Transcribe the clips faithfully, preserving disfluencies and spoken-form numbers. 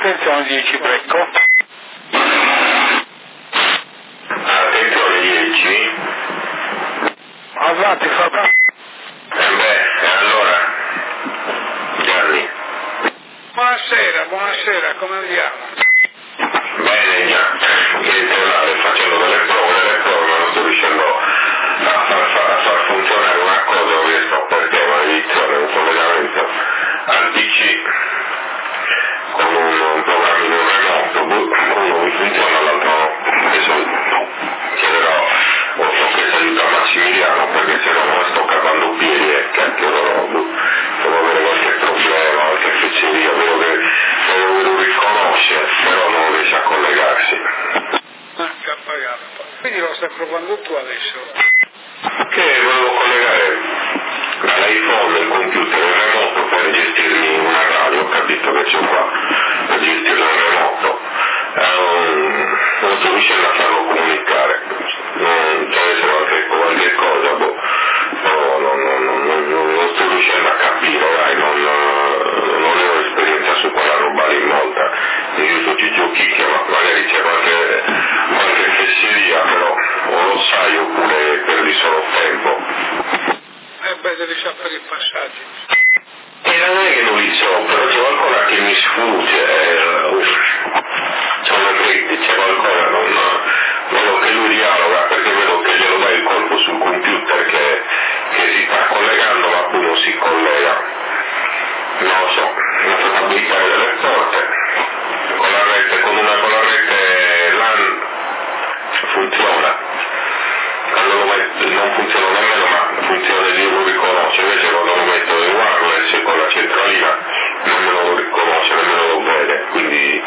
attenzione dieci, Brecco. Attenzione dieci. Avanti, fa. Eh beh, e allora? Gianni. Buonasera, buonasera, come andiamo? Bene, già. Ieri sera facendo delle prove, delle prove, ma non sto riuscendo a far, far, a far funzionare una cosa, non riesco perché è un'edizione, un collegamento al P C con un, un programmino remoto, uno mi funziona, l'altro no. Adesso chiederò, ho chiesto aiuto a Massimiliano perché se no non sto cavando piedi e cacchio, devo avere qualche problema, qualche fesseria, vedo che lo, lo riconosce, però non riesce a collegarsi. Ah, K K. Quindi lo stai provando tu adesso? Che volevo collegare dall'iPhone il computer in remoto per gestirmi una radio, ho capito che c'è qua, per gestirla in remoto. Um, non sto riuscendo a farlo comunicare, non c'è adesso qualche, qualche cosa, boh, no, no, no, no, no, no, non sto riuscendo a capire, dai, non, non ho esperienza su quella roba lì molta, io tutti i giochi che magari c'è qualche, qualche fesseria, però o lo sai oppure perdi solo tempo. Eh beh, devi sapere i passaggi. E non è che non li so, però c'è qualcosa che mi sfugge, eh, uff, sono dritti, c'è qualcosa, non, vedo che lui dialoga perché vedo che glielo dai il colpo sul computer che, che si sta collegando ma poi non si collega. Non lo so, la fatabilità delle porte, con la rete, con una con la rete LAN funziona. Quando lo metto, non funziona nemmeno, ma funziona lì lo riconosce, invece quando lo metto in wireless con la centralina nemmeno lo riconosce, nemmeno lo vede, quindi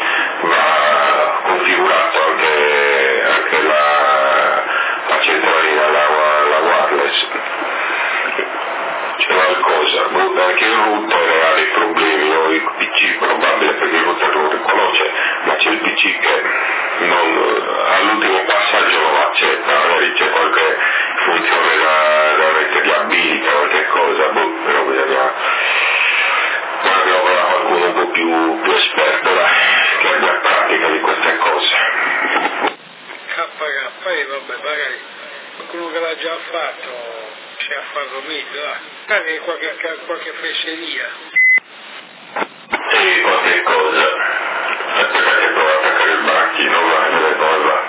va configurato anche, anche la, la centralina, la, la wireless. C'è qualcosa, anche il router ha dei problemi, o il P C probabile perché il router lo riconosce, ma c'è il P C che non, all'ultimo passaggio non accetta, magari c'è qualche funzione da, da rete di abilita, qualche cosa, boh, però bisogna magari avere qualcuno un po' più, più esperto da, che abbia pratica di queste cose. K K, e vabbè, magari qualcuno che l'ha già fatto c'è a farlo meglio, dai. Magari qualche, qualche fesseria. Sì, qualche cosa. Aspetta che provo a attaccare il baracchino, va, dove va.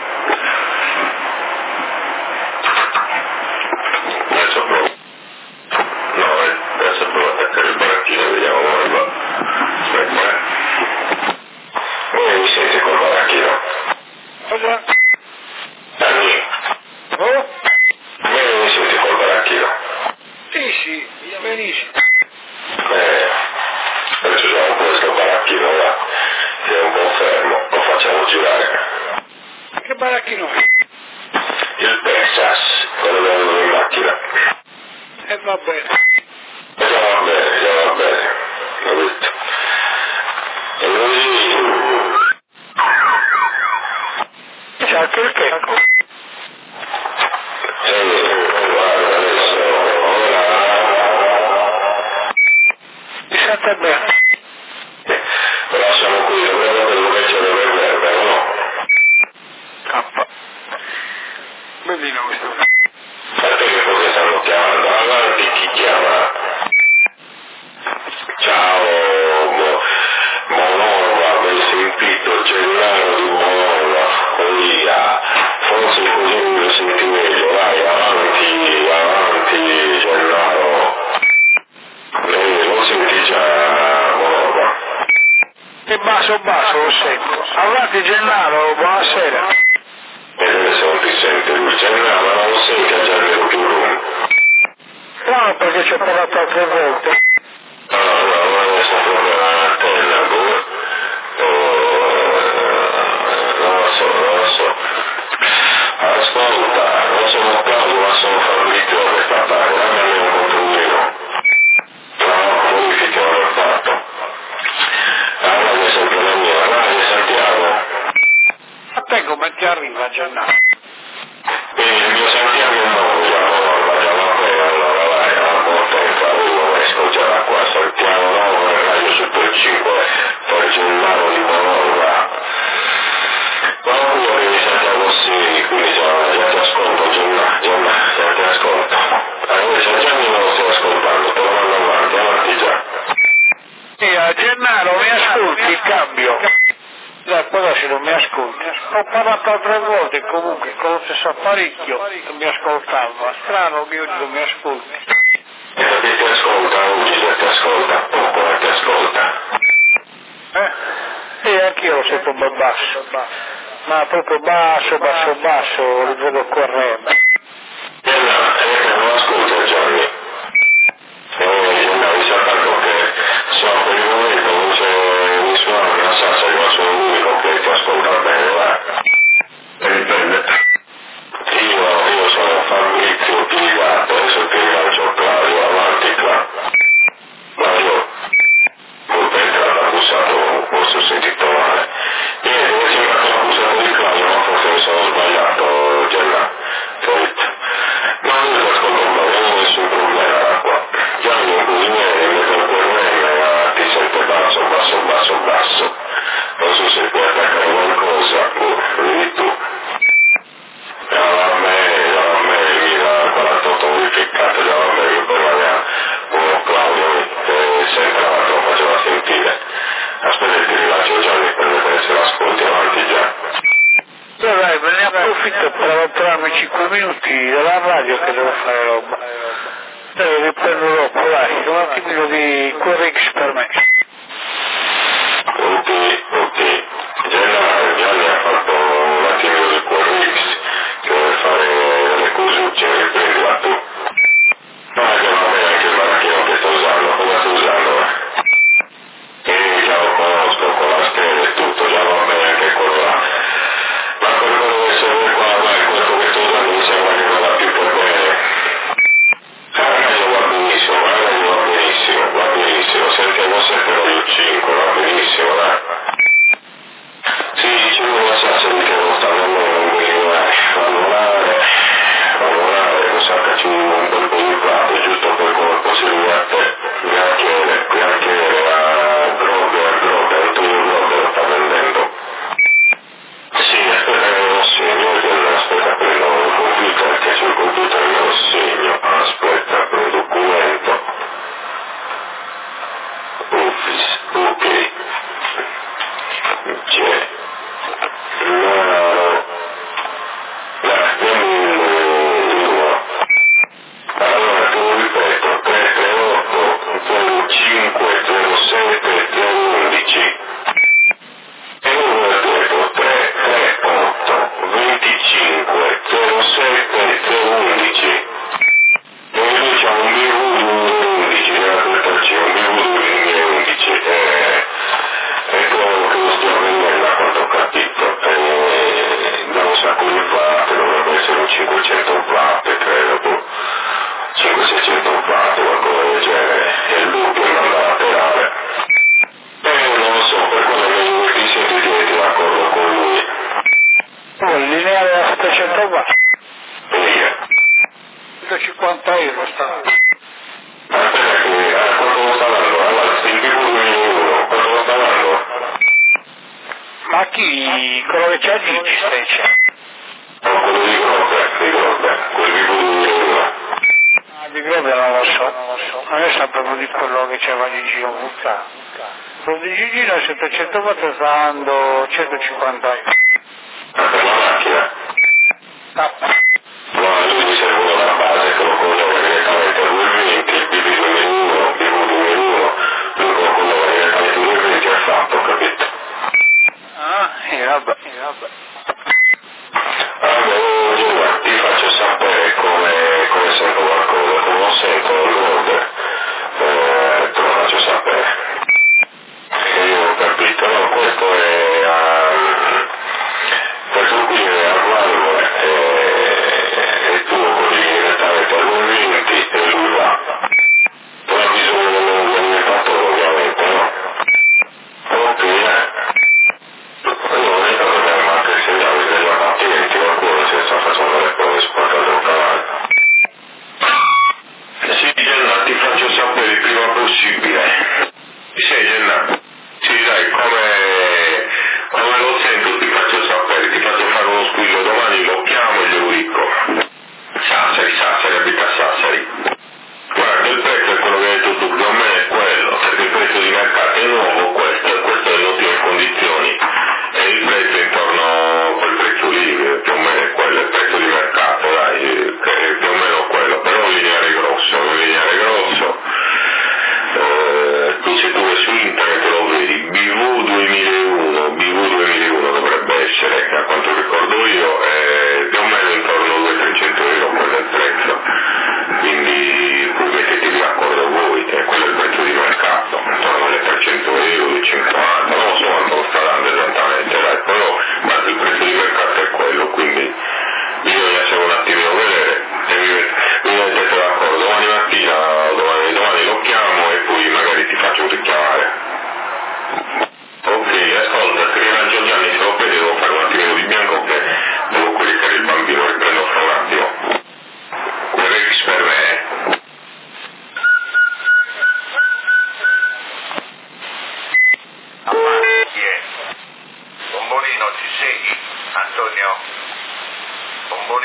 Adesso provo. No, eh, adesso provo a attaccare il baracchino e vediamo come va. Aspetta, eh. Come mi senti col baracchino? Cosa? Anni. Oh? Come mi senti col baracchino? Sì, sì, benissimo. Eh, adesso usiamo questo baracchino là, che è un po' fermo, lo facciamo girare. Che baracchino è? Il Texas, quello che avevo in macchina. E va bene. E già va bene, già va bene, l'ho visto. E lui... Ciao, perché? E guarda adesso, ora... Mi sente bene? Però siamo qui, dobbiamo vedere dove c'è il reverber, o no? K. Bellino questo. Sapete che cosa stanno chiamando? Avanti, chi chiama? Ciao, Mo- Monova, mi sentito Gennaro di Monova, via, forse così mi senti meglio, vai, avanti, avanti, Gennaro. Lei lo senti già, Monova? E basso, basso, lo sento. Avanti Gennaro, buonasera. E adesso non ti sente lui, Gennaro, ma non lo senti a già nel tuo room? No, perché ci ho parlato altre volte. No, no, ma adesso proprio l'antenna, boh. Non lo so, non lo so. Ascolta, non sono caldo, ma sono fallito da questa parte, dammi un controllino. No, modifica non l'ho fatto. Allora mi sento la mia, vai Santiago. A te come ti arriva Gennaro? Quindi il mio Santiago no, già no, già va bene, allora vai, a un po' tempo, arrivo, esco già da qua, Santiago no, Radio Super cinque, poi Gennaro di Monova. di cambio. Dai, poi se non mi ascolti. Ho parlato altre volte comunque con lo stesso apparecchio, non mi ascoltava. Strano che oggi non mi ascolti. Perché ti ascolta, oggi se ti ascolta, poco ti ascolta. Eh? E anch'io lo sento un po' basso, ma proprio basso, basso, basso, livello corrente. E là, eh, non ascolta Gianni. E io mi avevo saputo che so per il momento non c'è nessuno che non sa se io sono l'unico che ti ascolta bene, va? E dipende. Io, io sono Fabrizio Piligato, adesso che io ho Claudio, avanti qua. Ma io, colpa entrata, ha bussato, forse ho sentito male. Niente, mi è sembrato che ho bussato di Claudio, ma forse mi sono sbagliato, Gianna. No, io lo ascolto un po', non ho nessun problema qua. Gianni, un cuciniere, mi fa il problema, ti sente basso, basso, basso, basso. Non so se puoi attaccare qualcosa, oh, vedi tu. No, a me, no, a me, mi da quarantotto modificate, no, a me, che poi aveva uno Claudio, che sempre l'altro faceva sentire. Aspetta che ti rilascio Gianni, per vedere se l'ascolti avanti già. Però dai, me ne approfitto per allontanarmi cinque minuti dalla radio che devo fare roba. Dai, riprendo dopo, dai, un attimino di Querix per me. Ok, ok. Gianni, Gianni ha fatto un attimino di Querix, che deve fare delle cosucce, riprendila tu. Ma che va bene anche il marachino che sto usando, come sto usando? E già lo conosco, con la scheda e tutto, già va bene anche quello là. Ma per quello che serve qua, ormai questo che sto usando mi sembra che vada più per bene. Ragazzi, va benissimo, ragazzi, va benissimo, va benissimo. Sentiamo sempre lo cinque, va benissimo, dai. Sì, dicevo che la salsa di che non sta andando un pochino, eh, fa volare, fa volare, lo sa che ci un bel po' di prato, giusto per come possibile a te, granchiere, granchiere, a Grover, Grover, Antonio Grover sta vendendo. Sì, aspetta che me lo segno, aspetta prendo il computer, che sul computer me lo segno, aspetta, prendo il documento. Office, ok. C'è. No. Dai, dammi il numero. Allora, te lo ripeto, tre tre otto zero cinque zero sette zero undici. E lo ripeto, tre tre otto venticinque zero sette zero undici. E noi c'è un B V undici, c'è un B V duemilaundici, è, è quello che lo stiamo vendendo a quanto ho capito, e da un sacco di watt, dovrebbe essere un cinquecento watt, credo, cinquecento seicento watt, qualcosa del genere, e il doppio in banda laterale. E non lo so, per quello che mi sento di mettere d'accordo con lui. Oh, il lineare da settecento watt, Via. centocinquanta euro sta. Aspetta che, ah, quanto lo sta dando? Allora, il B V duemilauno, quanto lo sta dando? Ma chi, quello che c'è Gigi invece? No, quello di Grover, di Grover, quel B V duemilauno. Ah, di Grover non lo so, non lo so. Ma io sapevo di quello che c'era Gigi ovunque. Quello di Gigi da settecento watt sta dando centocinquanta euro. Ma per la macchina? No. No, a lui mi serve una base che lo collega direttamente a duemilaventi, il B V duemilauno, B V duemilauno, lui lo collega direttamente a duemilaventi e è fatto, capito? Ah, e vabbè, e vabbè. Allora, io ti faccio sapere come, come sento qualcosa, come lo sento l'ordine, eh, te lo faccio sapere. E io ho capito, no, questo è, um, questo qui è Armando, eh,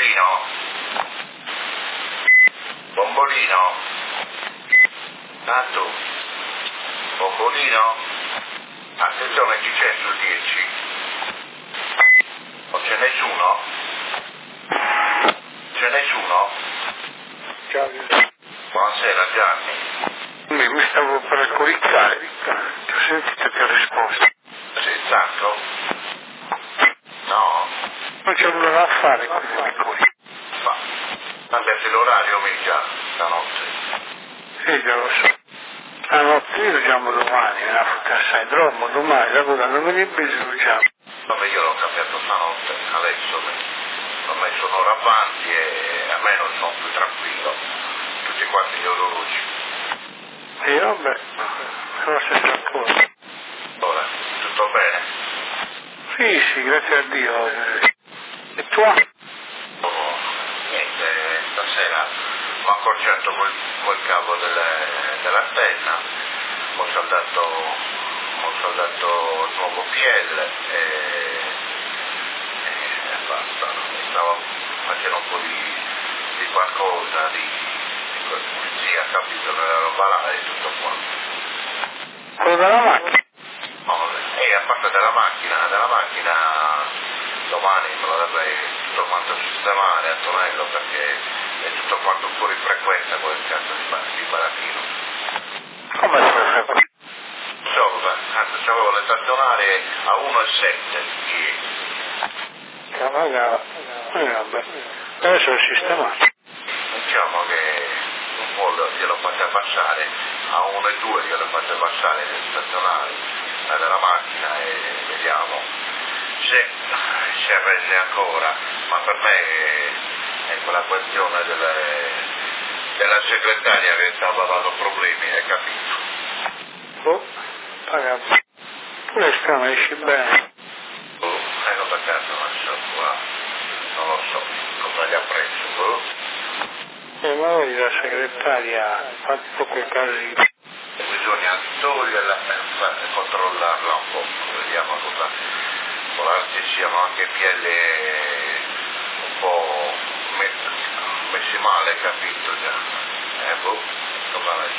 Bombolino? Bombolino? Tanto? Bombolino? Attenzione, chi c'è sul dieci? Non c'è nessuno? C'è nessuno? Ciao. Buonasera Gianni. Mi, mi stavo per alcolizzare, ti ho sentito che ho risposto. Sei stanco? No? Non c'è nulla da fare con gli alcolici. Ma, cambiate l'orario mica, stanotte. Sì, già lo so. Stanotte io giochiamo domani, me la fotte assai, dormo domani, allora non me ne bisogna. Vabbè, io l'ho cambiato stanotte, adesso mi ho messo un'ora avanti e almeno sono più tranquillo. Tutti quanti gli orologi. E vabbè, sono sempre a posto. Ora, tutto bene? Sì, sì, grazie a Dio. E tu? Oh, niente, stasera mi ho accorciato quel, quel cavo delle, dell'antenna, ho saldato, ho saldato il nuovo P L e, e basta, stavo facendo un po' di, di qualcosa, di, di pulizia, capito, nella roba là e tutto quanto. Quello della macchina? No, e a parte della macchina, della macchina domani me lo dovrei tutto quanto sistemare Antonello perché è tutto quanto fuori frequenza quel cazzo di, ba- di barattino. Come fuori frequenza? So, anzi c'avevo le stazionarie a uno virgola sette ieri. Cavagava. E vabbè, adesso è sistemato. Diciamo che un po' glielo fate abbassare, a uno virgola due glielo fate abbassare le stazionarie della macchina e vediamo se si arrende ancora, ma per me è, è quella questione delle, della segretaria che stava dando problemi, hai capito? Oh, pagato. Pure strano, esci bene. Oh, e non per caso non so qua, non lo so cosa gli ha preso, oh. E ma vedi la segretaria ha fatto quel casino. Bisogna toglierla e controllarla un po', vediamo cosa, può darsi siano anche piedi un po' messi, messi male, capito già, eh boh, cosa ne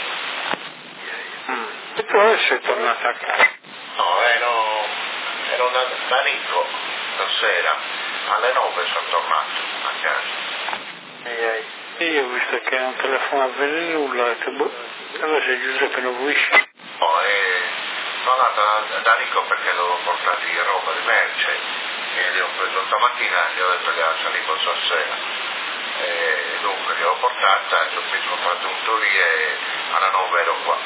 so. Mm. E tu adesso sei tornata a casa? No, ero, ero da, da Nico stasera, alle nove sono tornato a casa. E io ho visto che non telefonavi nulla, ho detto boh, allora sei Giuseppe non vuoi. No, e sono andata da, da Nico perché devo portargli roba di merce e li ho preso stamattina e gli ho detto che salivo stasera e dunque li ho portata e mi sono fatto un tour e alle nove ero qua.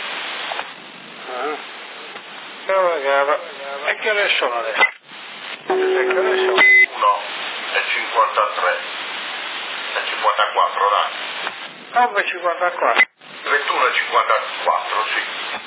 Ah. Però ragazzi, e che ore sono adesso? E che ore sono? uno e cinquantatré e cinquantaquattro dai. nove e cinquantaquattro. ventuno e cinquantaquattro sì.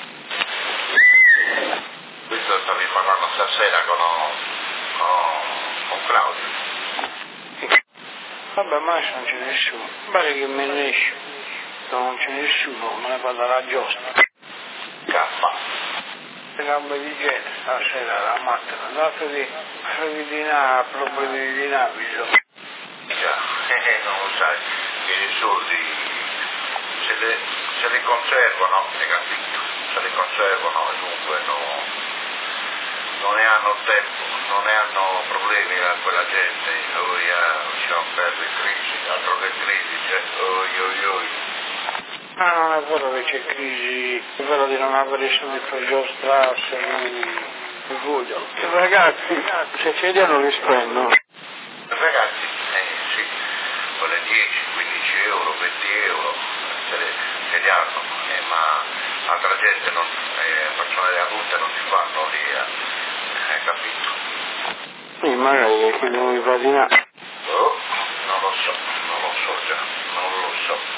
Questo stavi parlando stasera con, con, con Claudio. Vabbè, ma adesso non c'è nessuno. Pare che me ne esce. Non c'è nessuno, me ne vado alla giostra. K. Le gambe di gente, stasera la macchina, andate di, freddi di nave, problemi di naviso. Già, eh, non lo sai, che i soldi se li, se li conservano, hai capito? Se li conservano e dunque no, non ne hanno tempo, non ne hanno problemi a quella gente, noi lasciamo perdere crisi, altro che crisi, cioè, oi oi oi. Ah, non è vero che c'è crisi, è vero di non avere soldi per giostrarsi, mi vogliono. I ragazzi, se cedono li sprendono. Ragazzi, eh sì, quelle dieci, quindici euro, venti euro, se, le, se li hanno, eh, ma altra gente, non, eh, persone adulte non si fanno lì, eh, hai capito? Sì, magari che non mi va di là. Oh, non lo so, non lo so già, non lo so.